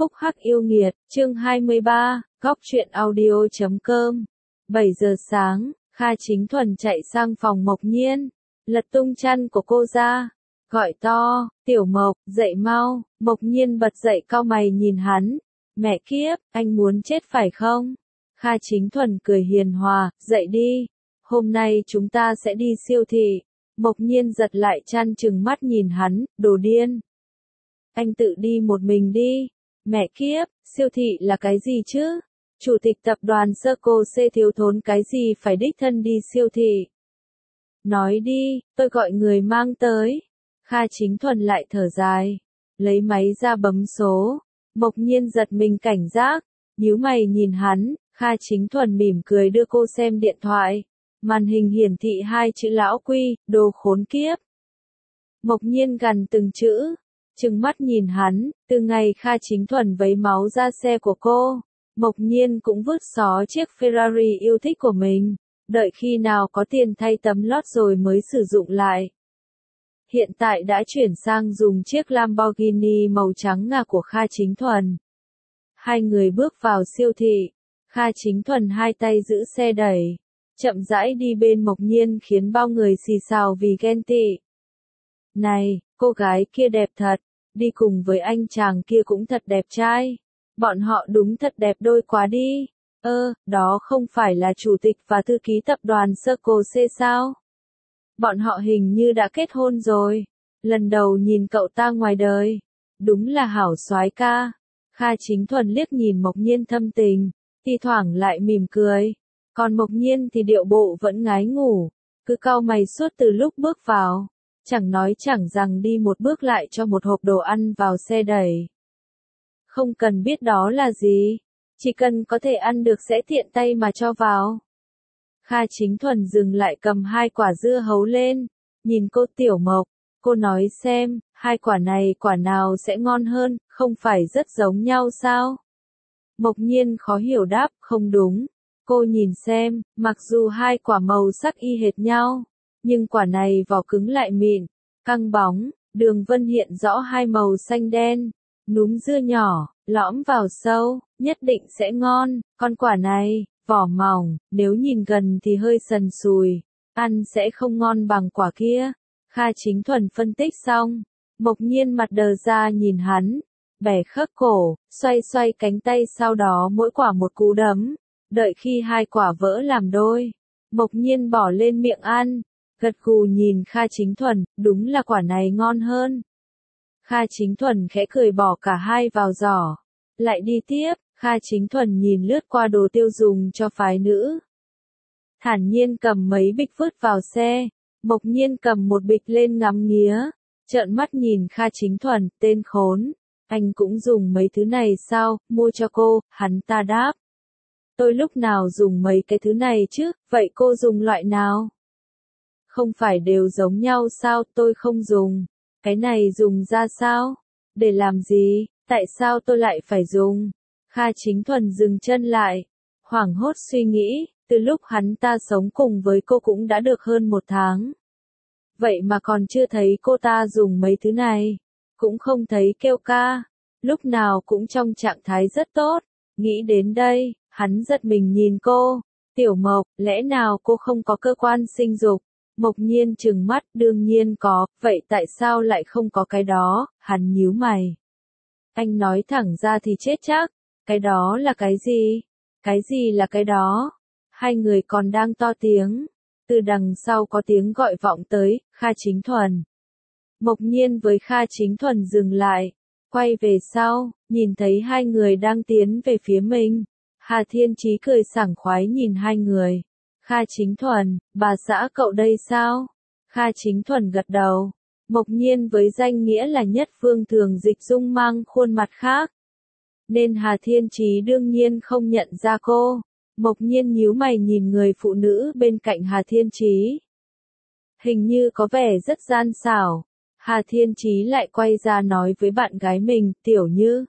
Phúc Hắc yêu nghiệt, chương 23, góc truyện audio.com. 7 giờ sáng, Kha Chính Thuần chạy sang phòng Mộc Nhiên, lật tung chăn của cô ra, gọi to, Tiểu Mộc, dậy mau. Mộc Nhiên bật dậy cau mày nhìn hắn, mẹ kiếp, anh muốn chết phải không? Kha Chính Thuần cười hiền hòa, dậy đi, hôm nay chúng ta sẽ đi siêu thị. Mộc Nhiên giật lại chăn trừng mắt nhìn hắn, đồ điên. Anh tự đi một mình đi. Mẹ kiếp, siêu thị là cái gì chứ? Chủ tịch tập đoàn Circle C thiếu thốn cái gì phải đích thân đi siêu thị? Nói đi, tôi gọi người mang tới. Kha Chính Thuần lại thở dài, lấy máy ra bấm số. Mộc Nhiên giật mình cảnh giác, nhíu mày nhìn hắn. Kha Chính Thuần mỉm cười đưa cô xem điện thoại. Màn hình hiển thị 2 chữ lão quy, đồ khốn kiếp. Mộc Nhiên gằn từng chữ, trừng mắt nhìn hắn. Từ ngày Kha Chính Thuần vấy máu ra xe của cô, Mộc Nhiên cũng vứt xó chiếc Ferrari yêu thích của mình, đợi khi nào có tiền thay tấm lót rồi mới sử dụng lại. Hiện tại đã chuyển sang dùng chiếc Lamborghini màu trắng ngà của Kha Chính Thuần. Hai người bước vào siêu thị, Kha Chính Thuần hai tay giữ xe đẩy, chậm rãi đi bên Mộc Nhiên khiến bao người xì xào vì ghen tị. Này, cô gái kia đẹp thật, đi cùng với anh chàng kia cũng thật đẹp trai. Bọn họ đúng thật đẹp đôi quá đi. Đó không phải là chủ tịch và thư ký tập đoàn Circle C sao? Bọn họ hình như đã kết hôn rồi. Lần đầu nhìn cậu ta ngoài đời. Đúng là hảo soái ca. Kha Chính Thuần liếc nhìn Mộc Nhiên thâm tình, thi thoảng lại mỉm cười. Còn Mộc Nhiên thì điệu bộ vẫn ngái ngủ, cứ cau mày suốt từ lúc bước vào. Chẳng nói chẳng rằng đi một bước lại cho một hộp đồ ăn vào xe đẩy. Không cần biết đó là gì, chỉ cần có thể ăn được sẽ tiện tay mà cho vào. Kha Chính Thuần dừng lại cầm 2 quả dưa hấu lên, nhìn cô Tiểu Mộc, cô nói xem, 2 quả này quả nào sẽ ngon hơn, không phải rất giống nhau sao? Mộc Nhiên khó hiểu đáp, không đúng. Cô nhìn xem, mặc dù 2 quả màu sắc y hệt nhau, nhưng quả này vỏ cứng lại mịn, căng bóng, đường vân hiện rõ 2 màu xanh đen, núm dưa nhỏ, lõm vào sâu, nhất định sẽ ngon. Con quả này, vỏ mỏng, nếu nhìn gần thì hơi sần sùi, ăn sẽ không ngon bằng quả kia. Kha Chính Thuần phân tích xong, Mộc Nhiên mặt đờ ra nhìn hắn, bẻ khớp cổ, xoay xoay cánh tay sau đó mỗi quả một cú đấm, đợi khi 2 quả vỡ làm đôi. Mộc Nhiên bỏ lên miệng ăn, gật gù nhìn Kha Chính Thuần, đúng là quả này ngon hơn. Kha Chính Thuần khẽ cười bỏ cả 2 vào giỏ, lại đi tiếp. Kha Chính Thuần nhìn lướt qua đồ tiêu dùng cho phái nữ, thản nhiên cầm mấy bịch vứt vào xe. Mộc Nhiên cầm một bịch lên ngắm nghía, trợn mắt nhìn Kha Chính Thuần, tên khốn, anh cũng dùng mấy thứ này sao? Mua cho cô. Hắn ta đáp, tôi lúc nào dùng mấy cái thứ này chứ, vậy cô dùng loại nào? Không phải đều giống nhau sao? Tôi không dùng. Cái này dùng ra sao? Để làm gì? Tại sao tôi lại phải dùng? Kha Chính Thuần dừng chân lại, hoảng hốt suy nghĩ, từ lúc hắn ta sống cùng với cô cũng đã được hơn 1 tháng. Vậy mà còn chưa thấy cô ta dùng mấy thứ này, cũng không thấy kêu ca, lúc nào cũng trong trạng thái rất tốt. Nghĩ đến đây, hắn giật mình nhìn cô, Tiểu Mộc, lẽ nào cô không có cơ quan sinh dục? Mộc Nhiên trừng mắt, đương nhiên có, vậy tại sao lại không có cái đó? Hắn nhíu mày. Anh nói thẳng ra thì chết chắc. Cái đó là cái gì? Cái gì là cái đó? Hai người còn đang to tiếng, từ đằng sau có tiếng gọi vọng tới, Kha Chính Thuần. Mộc Nhiên với Kha Chính Thuần dừng lại, quay về sau, nhìn thấy 2 người đang tiến về phía mình. Hà Thiên Chí cười sảng khoái nhìn 2 người. Kha Chính Thuần, bà xã cậu đây sao? Kha Chính Thuần gật đầu. Mộc Nhiên với danh nghĩa là Nhất Phương thường dịch dung mang khuôn mặt khác, nên Hà Thiên Chí đương nhiên không nhận ra cô. Mộc Nhiên nhíu mày nhìn người phụ nữ bên cạnh Hà Thiên Chí, hình như có vẻ rất gian xảo. Hà Thiên Chí lại quay ra nói với bạn gái mình, Tiểu Như,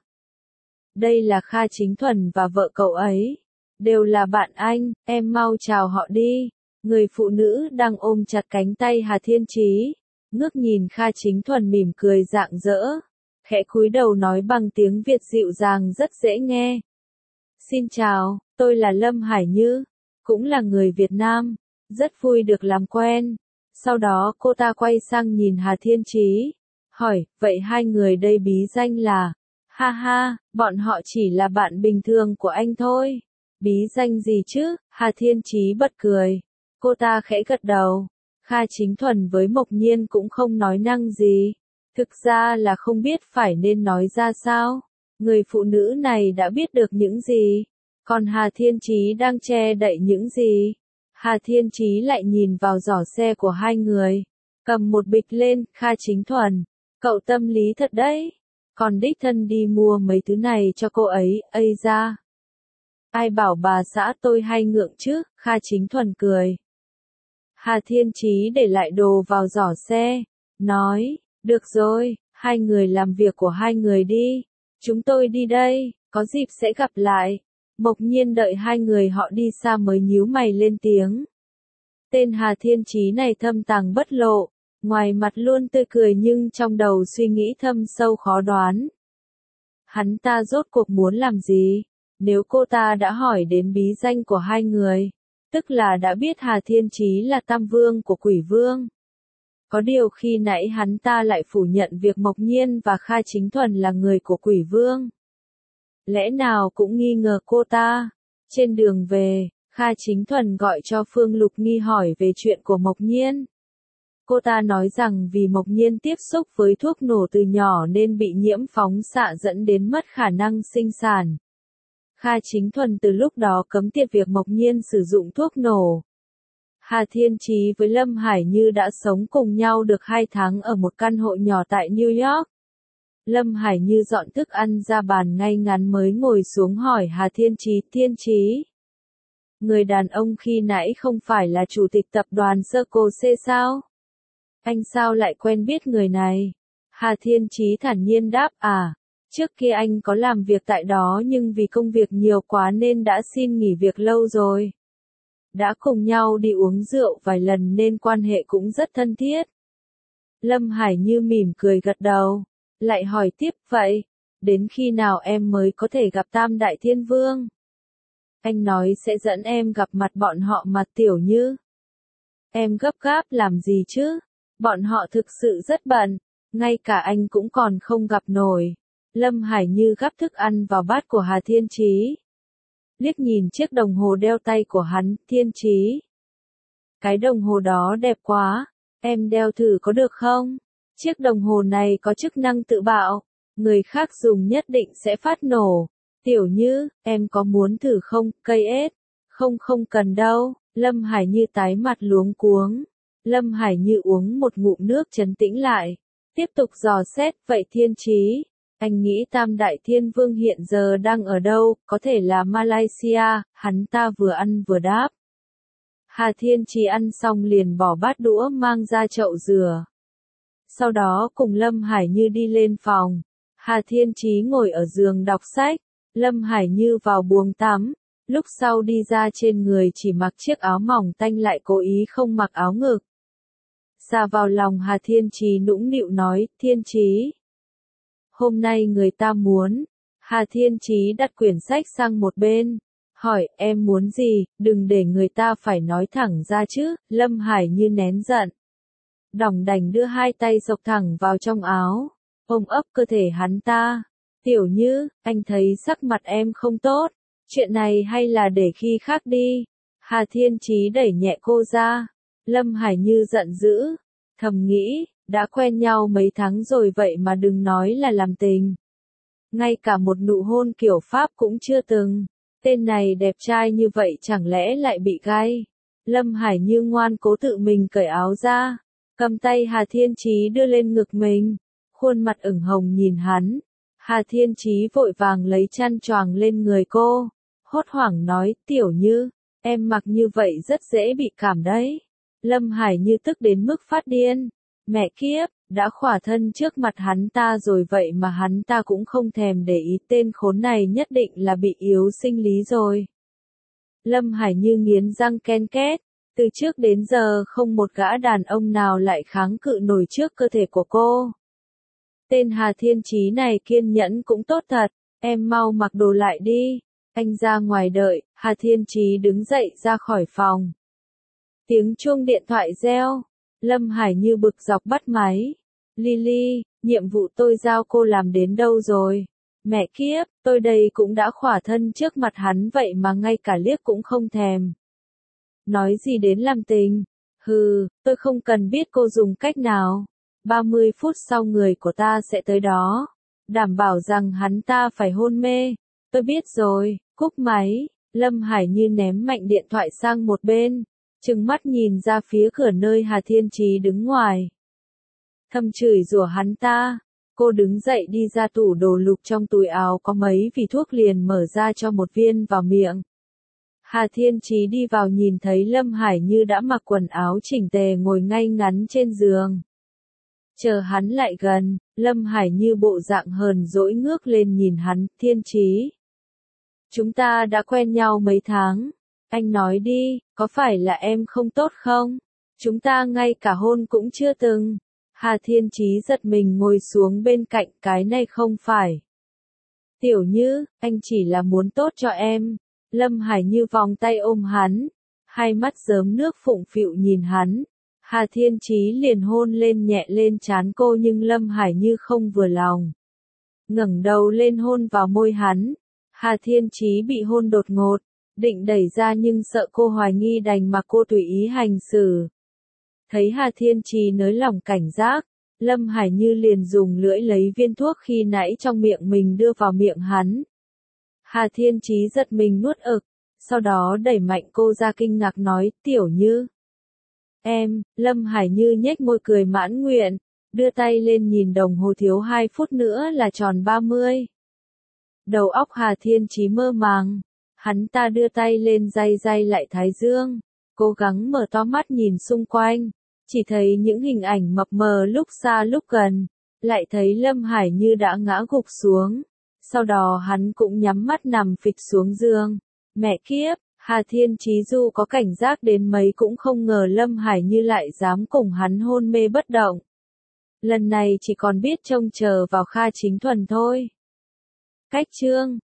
đây là Kha Chính Thuần và vợ cậu ấy, đều là bạn anh, em mau chào họ đi. Người phụ nữ đang ôm chặt cánh tay Hà Thiên Chí, ngước nhìn Kha Chính Thuần mỉm cười rạng rỡ, khẽ cúi đầu nói bằng tiếng Việt dịu dàng rất dễ nghe. Xin chào, tôi là Lâm Hải Như, cũng là người Việt Nam, rất vui được làm quen. Sau đó cô ta quay sang nhìn Hà Thiên Chí, hỏi, vậy hai người đây bí danh là? Ha ha, bọn họ chỉ là bạn bình thường của anh thôi. Bí danh gì chứ? Hà Thiên Chí bật cười. Cô ta khẽ gật đầu. Kha Chính Thuần với Mộc Nhiên cũng không nói năng gì. Thực ra là không biết phải nên nói ra sao. Người phụ nữ này đã biết được những gì. Còn Hà Thiên Chí đang che đậy những gì? Hà Thiên Chí lại nhìn vào giỏ xe của hai người. Cầm một bịch lên, Kha Chính Thuần. Cậu tâm lý thật đấy. Còn đích thân đi mua mấy thứ này cho cô ấy, ây ra. Ai bảo bà xã tôi hay ngượng chứ, Kha Chính Thuần cười. Hà Thiên Chí để lại đồ vào giỏ xe, nói, được rồi, hai người làm việc của hai người đi, chúng tôi đi đây, có dịp sẽ gặp lại. Mộc Nhiên đợi hai người họ đi xa mới nhíu mày lên tiếng. Tên Hà Thiên Chí này thâm tàng bất lộ, ngoài mặt luôn tươi cười nhưng trong đầu suy nghĩ thâm sâu khó đoán. Hắn ta rốt cuộc muốn làm gì? Nếu cô ta đã hỏi đến bí danh của hai người, tức là đã biết Hà Thiên Chí là tam vương của Quỷ Vương. Có điều khi nãy hắn ta lại phủ nhận việc Mộc Nhiên và Kha Chính Thuần là người của Quỷ Vương. Lẽ nào cũng nghi ngờ cô ta? Trên đường về, Kha Chính Thuần gọi cho Phương Lục Nghi hỏi về chuyện của Mộc Nhiên. Cô ta nói rằng vì Mộc Nhiên tiếp xúc với thuốc nổ từ nhỏ nên bị nhiễm phóng xạ dẫn đến mất khả năng sinh sản. Kha Chính Thuần từ lúc đó cấm tiệt việc Mộc Nhiên sử dụng thuốc nổ. Hà Thiên Chí với Lâm Hải Như đã sống cùng nhau được 2 tháng ở một căn hộ nhỏ tại New York. Lâm Hải Như dọn thức ăn ra bàn ngay ngắn mới ngồi xuống hỏi Hà Thiên Chí. Người đàn ông khi nãy không phải là chủ tịch tập đoàn Circle C sao? Anh sao lại quen biết người này? Hà Thiên Chí thản nhiên đáp trước kia anh có làm việc tại đó nhưng vì công việc nhiều quá nên đã xin nghỉ việc lâu rồi. Đã cùng nhau đi uống rượu vài lần nên quan hệ cũng rất thân thiết. Lâm Hải Như mỉm cười gật đầu, lại hỏi tiếp vậy, đến khi nào em mới có thể gặp Tam Đại Thiên Vương? Anh nói sẽ dẫn em gặp mặt bọn họ mà Tiểu Như. Em gấp gáp làm gì chứ? Bọn họ thực sự rất bận, ngay cả anh cũng còn không gặp nổi. Lâm Hải Như gắp thức ăn vào bát của Hà Thiên Chí. Liếc nhìn chiếc đồng hồ đeo tay của hắn, Thiên Chí. Cái đồng hồ đó đẹp quá, em đeo thử có được không? Chiếc đồng hồ này có chức năng tự bạo, người khác dùng nhất định sẽ phát nổ. Tiểu Như, em có muốn thử không, cây ếch? Không cần đâu, Lâm Hải Như tái mặt luống cuống. Lâm Hải Như uống một ngụm nước trấn tĩnh lại, tiếp tục dò xét, vậy Thiên Chí, anh nghĩ Tam Đại Thiên Vương hiện giờ đang ở đâu, có thể là Malaysia, hắn ta vừa ăn vừa đáp. Hà Thiên Chí ăn xong liền bỏ bát đũa mang ra chậu rửa. Sau đó cùng Lâm Hải Như đi lên phòng, Hà Thiên Chí ngồi ở giường đọc sách, Lâm Hải Như vào buồng tắm, lúc sau đi ra trên người chỉ mặc chiếc áo mỏng tanh lại cố ý không mặc áo ngực. Xa vào lòng Hà Thiên Chí nũng nịu nói, Thiên Chí. Hôm nay người ta muốn. Hà Thiên Chí đặt quyển sách sang một bên. Hỏi, em muốn gì, đừng để người ta phải nói thẳng ra chứ, Lâm Hải Như nén giận. Đỏng đành đưa hai tay dọc thẳng vào trong áo, ôm ấp cơ thể hắn ta. Tiểu Như, anh thấy sắc mặt em không tốt, chuyện này hay là để khi khác đi. Hà Thiên Chí đẩy nhẹ cô ra. Lâm Hải Như giận dữ, thầm nghĩ, đã quen nhau mấy tháng rồi vậy mà đừng nói là làm tình. Ngay cả một nụ hôn kiểu Pháp cũng chưa từng. Tên này đẹp trai như vậy chẳng lẽ lại bị gay. Lâm Hải Như ngoan cố tự mình cởi áo ra, cầm tay Hà Thiên Chí đưa lên ngực mình, khuôn mặt ửng hồng nhìn hắn. Hà Thiên Chí vội vàng lấy chăn choàng lên người cô, hốt hoảng nói, Tiểu Như, em mặc như vậy rất dễ bị cảm đấy. Lâm Hải Như tức đến mức phát điên. Mẹ kiếp, đã khỏa thân trước mặt hắn ta rồi vậy mà hắn ta cũng không thèm để ý, tên khốn này nhất định là bị yếu sinh lý rồi. Lâm Hải Như nghiến răng ken két, từ trước đến giờ không một gã đàn ông nào lại kháng cự nổi trước cơ thể của cô. Tên Hà Thiên Chí này kiên nhẫn cũng tốt thật, em mau mặc đồ lại đi. Anh ra ngoài đợi, Hà Thiên Chí đứng dậy ra khỏi phòng. Tiếng chuông điện thoại reo, Lâm Hải Như bực dọc bắt máy. Lily, nhiệm vụ tôi giao cô làm đến đâu rồi? Mẹ kiếp, tôi đây cũng đã khỏa thân trước mặt hắn vậy mà ngay cả liếc cũng không thèm. Nói gì đến làm tình? Hừ, tôi không cần biết cô dùng cách nào. 30 phút sau người của ta sẽ tới đó. Đảm bảo rằng hắn ta phải hôn mê. Tôi biết rồi, cúp máy. Lâm Hải Như ném mạnh điện thoại sang một bên. Trừng mắt nhìn ra phía cửa nơi Hà Thiên Chí đứng ngoài. Thầm chửi rủa hắn ta. Cô đứng dậy đi ra tủ đồ lục trong túi áo có mấy vỉ thuốc liền mở ra cho một viên vào miệng. Hà Thiên Chí đi vào nhìn thấy Lâm Hải Như đã mặc quần áo chỉnh tề ngồi ngay ngắn trên giường. Chờ hắn lại gần, Lâm Hải Như bộ dạng hờn dỗi ngước lên nhìn hắn, Thiên Chí. Chúng ta đã quen nhau mấy tháng. Anh nói đi, có phải là em không tốt không? Chúng ta ngay cả hôn cũng chưa từng. Hà Thiên Chí giật mình ngồi xuống bên cạnh, cái này không phải. Tiểu Như, anh chỉ là muốn tốt cho em. Lâm Hải Như vòng tay ôm hắn, hai mắt rớm nước phụng phịu nhìn hắn. Hà Thiên Chí liền hôn lên nhẹ lên trán cô nhưng Lâm Hải Như không vừa lòng. Ngẩng đầu lên hôn vào môi hắn. Hà Thiên Chí bị hôn đột ngột, định đẩy ra nhưng sợ cô hoài nghi đành mà cô tùy ý hành xử. Thấy Hà Thiên Chí nới lỏng cảnh giác, Lâm Hải Như liền dùng lưỡi lấy viên thuốc khi nãy trong miệng mình đưa vào miệng hắn. Hà Thiên Chí giật mình nuốt ực, sau đó đẩy mạnh cô ra kinh ngạc nói, Tiểu Như. Em, Lâm Hải Như nhếch môi cười mãn nguyện, đưa tay lên nhìn đồng hồ thiếu 2 phút nữa là tròn 30. Đầu óc Hà Thiên Chí mơ màng, hắn ta đưa tay lên day day lại thái dương, cố gắng mở to mắt nhìn xung quanh, chỉ thấy những hình ảnh mập mờ lúc xa lúc gần, lại thấy Lâm Hải Như đã ngã gục xuống. Sau đó hắn cũng nhắm mắt nằm phịch xuống giường. Mẹ kiếp, Hà Thiên Chí dù có cảnh giác đến mấy cũng không ngờ Lâm Hải Như lại dám cùng hắn hôn mê bất động. Lần này chỉ còn biết trông chờ vào Kha Chính Thuần thôi. Cách chương